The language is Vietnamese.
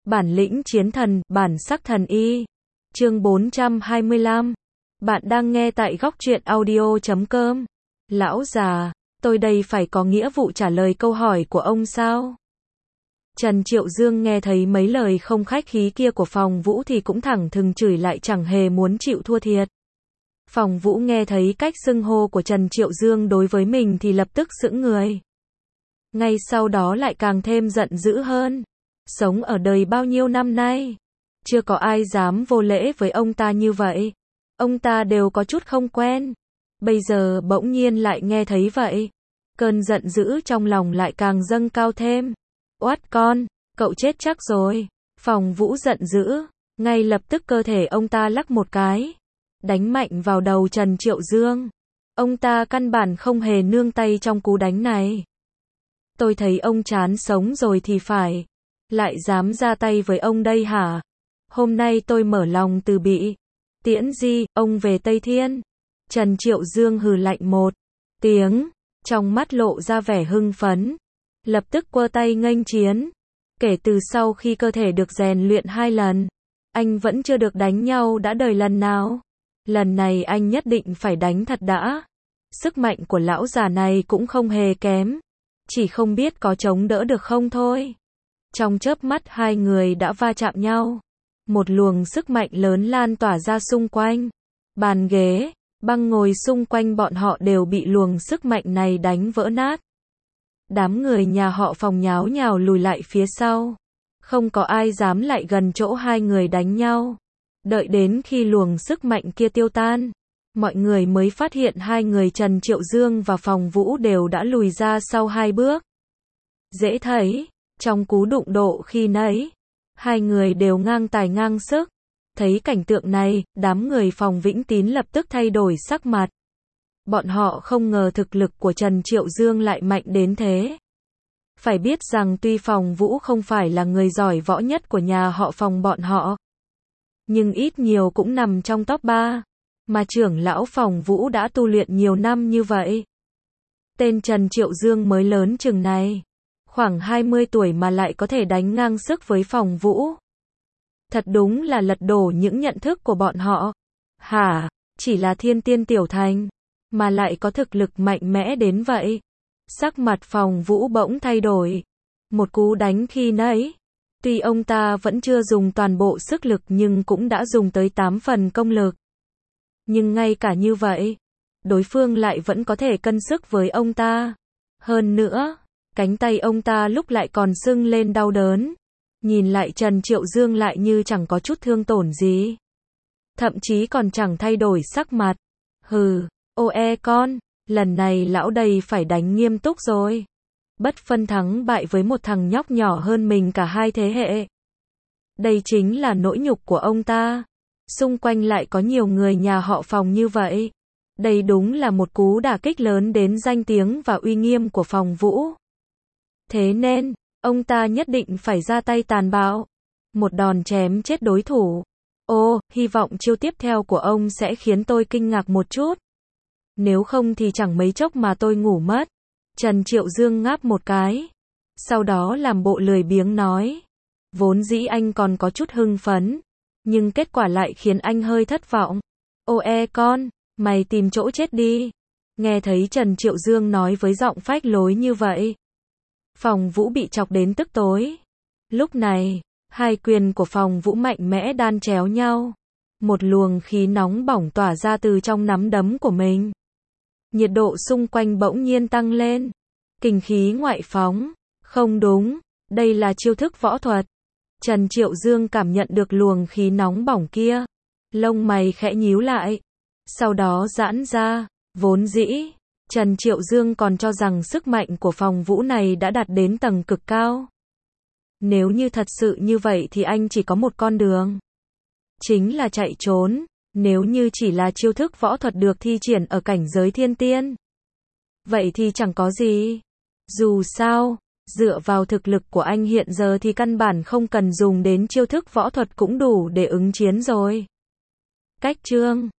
Bản lĩnh chiến thần, bản sắc thần y. Chương 425. Bạn đang nghe tại góc truyện audio.com. Lão già, tôi đây phải có nghĩa vụ trả lời câu hỏi của ông sao? Trần Triệu Dương nghe thấy mấy lời không khách khí kia của Phòng Vũ thì cũng thẳng thừng chửi lại, chẳng hề muốn chịu thua thiệt. Phòng Vũ nghe thấy cách xưng hô của Trần Triệu Dương đối với mình thì lập tức sững người. Ngay sau đó lại càng thêm giận dữ hơn. Sống ở đời bao nhiêu năm nay, chưa có ai dám vô lễ với ông ta như vậy. Ông ta đều có chút không quen. Bây giờ bỗng nhiên lại nghe thấy vậy. Cơn giận dữ trong lòng lại càng dâng cao thêm. Oát con, cậu chết chắc rồi. Phòng Vũ giận dữ. Ngay lập tức cơ thể ông ta lắc một cái, đánh mạnh vào đầu Trần Triệu Dương. Ông ta căn bản không hề nương tay trong cú đánh này. Tôi thấy ông chán sống rồi thì phải. Lại dám ra tay với ông đây hả? Hôm nay tôi mở lòng từ bị. Tiễn Di, ông về Tây Thiên. Trần Triệu Dương hừ lạnh một tiếng, trong mắt lộ ra vẻ hưng phấn. Lập tức quơ tay nghênh chiến. Kể từ sau khi cơ thể được rèn luyện 2 lần, anh vẫn chưa được đánh nhau đã đời lần nào. Lần này anh nhất định phải đánh thật đã. Sức mạnh của lão già này cũng không hề kém. Chỉ không biết có chống đỡ được không thôi. Trong chớp mắt hai người đã va chạm nhau. Một luồng sức mạnh lớn lan tỏa ra xung quanh. Bàn ghế, băng ngồi xung quanh bọn họ đều bị luồng sức mạnh này đánh vỡ nát. Đám người nhà họ Phòng nháo nhào lùi lại phía sau. Không có ai dám lại gần chỗ hai người đánh nhau. Đợi đến khi luồng sức mạnh kia tiêu tan, mọi người mới phát hiện hai người Trần Triệu Dương và Phòng Vũ đều đã lùi ra sau 2 bước. Dễ thấy, trong cú đụng độ khi nãy, hai người đều ngang tài ngang sức. Thấy cảnh tượng này, đám người Phòng Vĩnh Tín lập tức thay đổi sắc mặt. Bọn họ không ngờ thực lực của Trần Triệu Dương lại mạnh đến thế. Phải biết rằng tuy Phòng Vũ không phải là người giỏi võ nhất của nhà họ Phòng bọn họ, nhưng ít nhiều cũng nằm trong top 3. Mà trưởng lão Phòng Vũ đã tu luyện nhiều năm như vậy. Tên Trần Triệu Dương mới lớn chừng này, khoảng 20 tuổi mà lại có thể đánh ngang sức với Phòng Vũ. Thật đúng là lật đổ những nhận thức của bọn họ. Hả, chỉ là thiên tiên tiểu thành, mà lại có thực lực mạnh mẽ đến vậy. Sắc mặt Phòng Vũ bỗng thay đổi. Một cú đánh khi nãy, tuy ông ta vẫn chưa dùng toàn bộ sức lực nhưng cũng đã dùng tới 8 phần công lực. Nhưng ngay cả như vậy, đối phương lại vẫn có thể cân sức với ông ta. Hơn nữa, cánh tay ông ta lúc lại còn sưng lên đau đớn. Nhìn lại Trần Triệu Dương lại như chẳng có chút thương tổn gì. Thậm chí còn chẳng thay đổi sắc mặt. Hừ, con, lần này lão đây phải đánh nghiêm túc rồi. Bất phân thắng bại với một thằng nhóc nhỏ hơn mình cả 2 thế hệ. Đây chính là nỗi nhục của ông ta. Xung quanh lại có nhiều người nhà họ Phòng như vậy. Đây đúng là một cú đả kích lớn đến danh tiếng và uy nghiêm của Phòng Vũ. Thế nên, ông ta nhất định phải ra tay tàn bạo. Một đòn chém chết đối thủ. Hy vọng chiêu tiếp theo của ông sẽ khiến tôi kinh ngạc một chút. Nếu không thì chẳng mấy chốc mà tôi ngủ mất. Trần Triệu Dương ngáp một cái. Sau đó làm bộ lười biếng nói. Vốn dĩ anh còn có chút hưng phấn. Nhưng kết quả lại khiến anh hơi thất vọng. Con, mày tìm chỗ chết đi. Nghe thấy Trần Triệu Dương nói với giọng phách lối như vậy, Phòng Vũ bị chọc đến tức tối. Lúc này, hai quyền của Phòng Vũ mạnh mẽ đan chéo nhau. Một luồng khí nóng bỏng tỏa ra từ trong nắm đấm của mình. Nhiệt độ xung quanh bỗng nhiên tăng lên. Kình khí ngoại phóng. Không đúng, đây là chiêu thức võ thuật. Trần Triệu Dương cảm nhận được luồng khí nóng bỏng kia. Lông mày khẽ nhíu lại. Sau đó giãn ra. Vốn dĩ, Trần Triệu Dương còn cho rằng sức mạnh của Phòng Vũ này đã đạt đến tầng cực cao. Nếu như thật sự như vậy thì anh chỉ có một con đường. Chính là chạy trốn. Nếu như chỉ là chiêu thức võ thuật được thi triển ở cảnh giới thiên tiên, vậy thì chẳng có gì. Dù sao, dựa vào thực lực của anh hiện giờ thì căn bản không cần dùng đến chiêu thức võ thuật cũng đủ để ứng chiến rồi. Cách chương